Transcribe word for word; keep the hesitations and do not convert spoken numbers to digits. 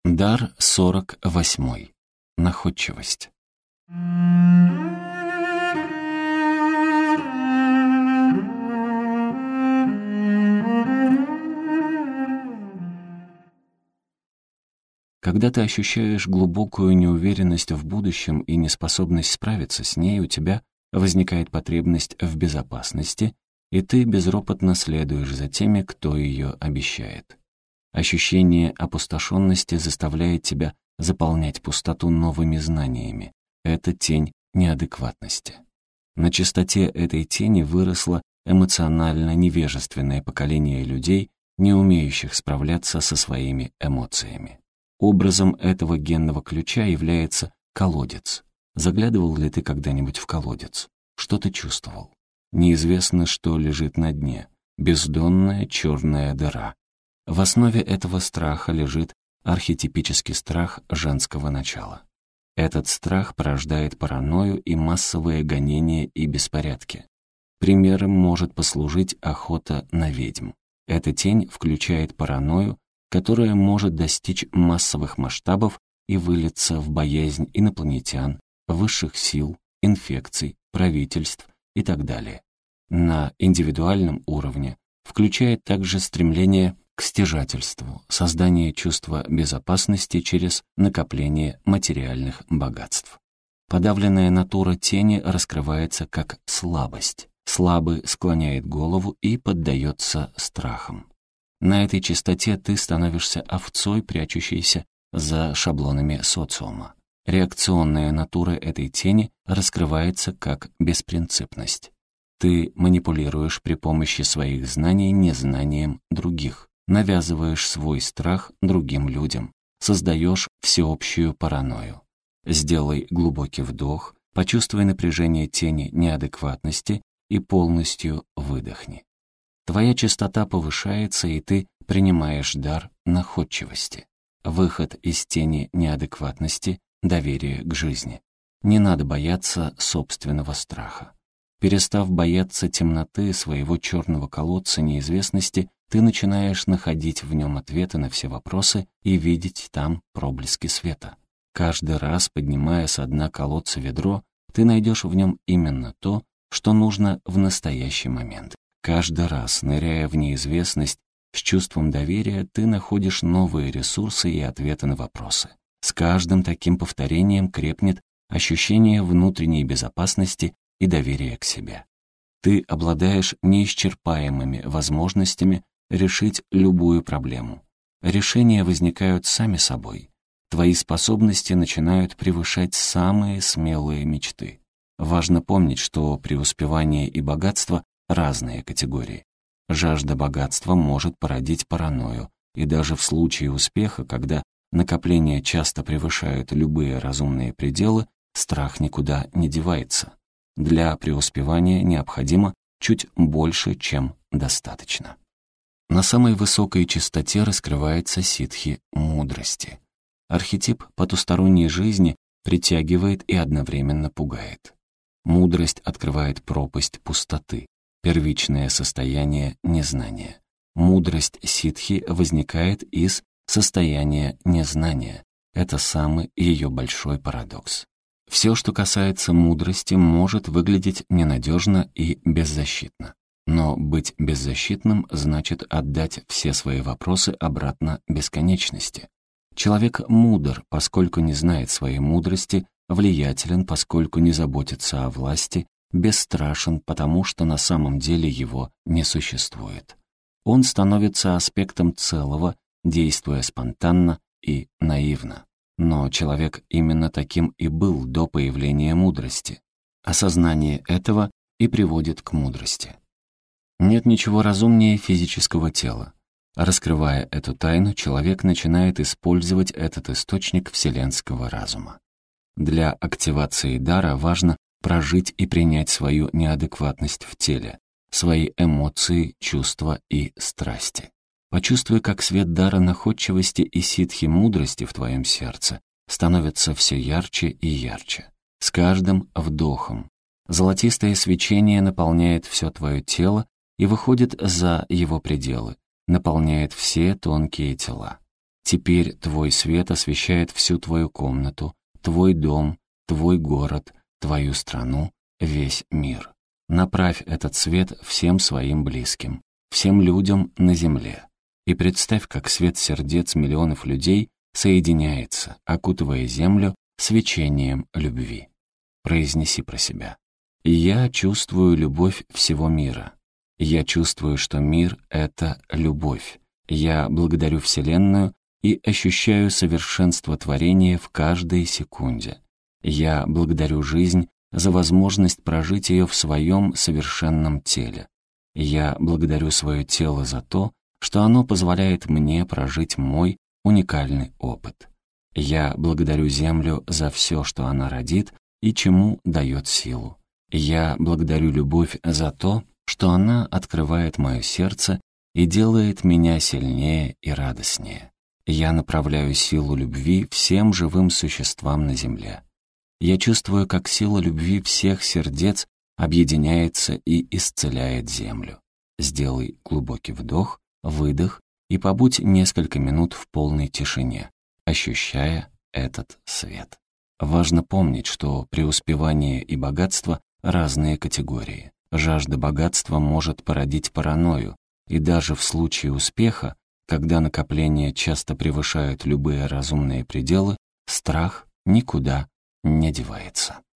Дар сорок восьмой. Находчивость. Когда ты ощущаешь глубокую неуверенность в будущем и неспособность справиться с ней, у тебя возникает потребность в безопасности, и ты безропотно следуешь за теми, кто ее обещает. Ощущение опустошенности заставляет тебя заполнять пустоту новыми знаниями. Это тень неадекватности. На чистоте этой тени выросло эмоционально невежественное поколение людей, не умеющих справляться со своими эмоциями. Образом этого генного ключа является колодец. Заглядывал ли ты когда-нибудь в колодец? Что ты чувствовал? Неизвестно, что лежит на дне. Бездонная черная дыра. В основе этого страха лежит архетипический страх женского начала. Этот страх порождает паранойю и массовые гонения и беспорядки. Примером может послужить охота на ведьм. Эта тень включает паранойю, которая может достичь массовых масштабов и вылиться в боязнь инопланетян, высших сил, инфекций, правительств и так далее. На индивидуальном уровне включает также стремление к стяжательству, создание чувства безопасности через накопление материальных богатств. Подавленная натура тени раскрывается как слабость. Слабый склоняет голову и поддается страхам. На этой чистоте ты становишься овцой, прячущейся за шаблонами социума. Реакционная натура этой тени раскрывается как беспринципность. Ты манипулируешь при помощи своих знаний незнанием других, навязываешь свой страх другим людям, создаешь всеобщую паранойю. Сделай глубокий вдох, почувствуй напряжение тени неадекватности и полностью выдохни. Твоя чистота повышается, и ты принимаешь дар находчивости. Выход из тени неадекватности — доверие к жизни. Не надо бояться собственного страха. Перестав бояться темноты, своего черного колодца неизвестности, ты начинаешь находить в нем ответы на все вопросы и видеть там проблески света. Каждый раз, поднимая со дна колодца ведро, ты найдешь в нем именно то, что нужно в настоящий момент. Каждый раз, ныряя в неизвестность, с чувством доверия ты находишь новые ресурсы и ответы на вопросы. С каждым таким повторением крепнет ощущение внутренней безопасности и доверия к себе. Ты обладаешь неисчерпаемыми возможностями решить любую проблему. Решения возникают сами собой. Твои способности начинают превышать самые смелые мечты. Важно помнить, что преуспевание и богатство — разные категории. Жажда богатства может породить паранойю, и даже в случае успеха, когда накопления часто превышают любые разумные пределы, страх никуда не девается. Для преуспевания необходимо чуть больше, чем достаточно. На самой высокой частоте раскрывается ситхи мудрости. Архетип потусторонней жизни притягивает и одновременно пугает. Мудрость открывает пропасть пустоты, первичное состояние незнания. Мудрость ситхи возникает из состояния незнания. Это самый ее большой парадокс. Все, что касается мудрости, может выглядеть ненадежно и беззащитно. Но быть беззащитным значит отдать все свои вопросы обратно бесконечности. Человек мудр, поскольку не знает своей мудрости, влиятелен, поскольку не заботится о власти, бесстрашен, потому что на самом деле его не существует. Он становится аспектом целого, действуя спонтанно и наивно. Но человек именно таким и был до появления мудрости. Осознание этого и приводит к мудрости. Нет ничего разумнее физического тела. Раскрывая эту тайну, человек начинает использовать этот источник вселенского разума. Для активации дара важно прожить и принять свою неадекватность в теле, свои эмоции, чувства и страсти. Почувствуй, как свет дара находчивости и ситхи мудрости в твоем сердце становится все ярче и ярче. С каждым вдохом золотистое свечение наполняет все твое тело и выходит за его пределы, наполняет все тонкие тела. Теперь твой свет освещает всю твою комнату, твой дом, твой город, твою страну, весь мир. Направь этот свет всем своим близким, всем людям на земле. И представь, как свет сердец миллионов людей соединяется, окутывая землю свечением любви. Произнеси про себя. Я чувствую любовь всего мира. Я чувствую, что мир — это любовь. Я благодарю Вселенную и ощущаю совершенство творения в каждой секунде. Я благодарю жизнь за возможность прожить ее в своем совершенном теле. Я благодарю свое тело за то, что оно позволяет мне прожить мой уникальный опыт. Я благодарю Землю за все, что она родит и чему дает силу. Я благодарю любовь за то, что она открывает мое сердце и делает меня сильнее и радостнее. Я направляю силу любви всем живым существам на Земле. Я чувствую, как сила любви всех сердец объединяется и исцеляет Землю. Сделай глубокий вдох, выдох и побудь несколько минут в полной тишине, ощущая этот свет. Важно помнить, что преуспевание и богатство — разные категории. Жажда богатства может породить паранойю, и даже в случае успеха, когда накопления часто превышают любые разумные пределы, страх никуда не девается.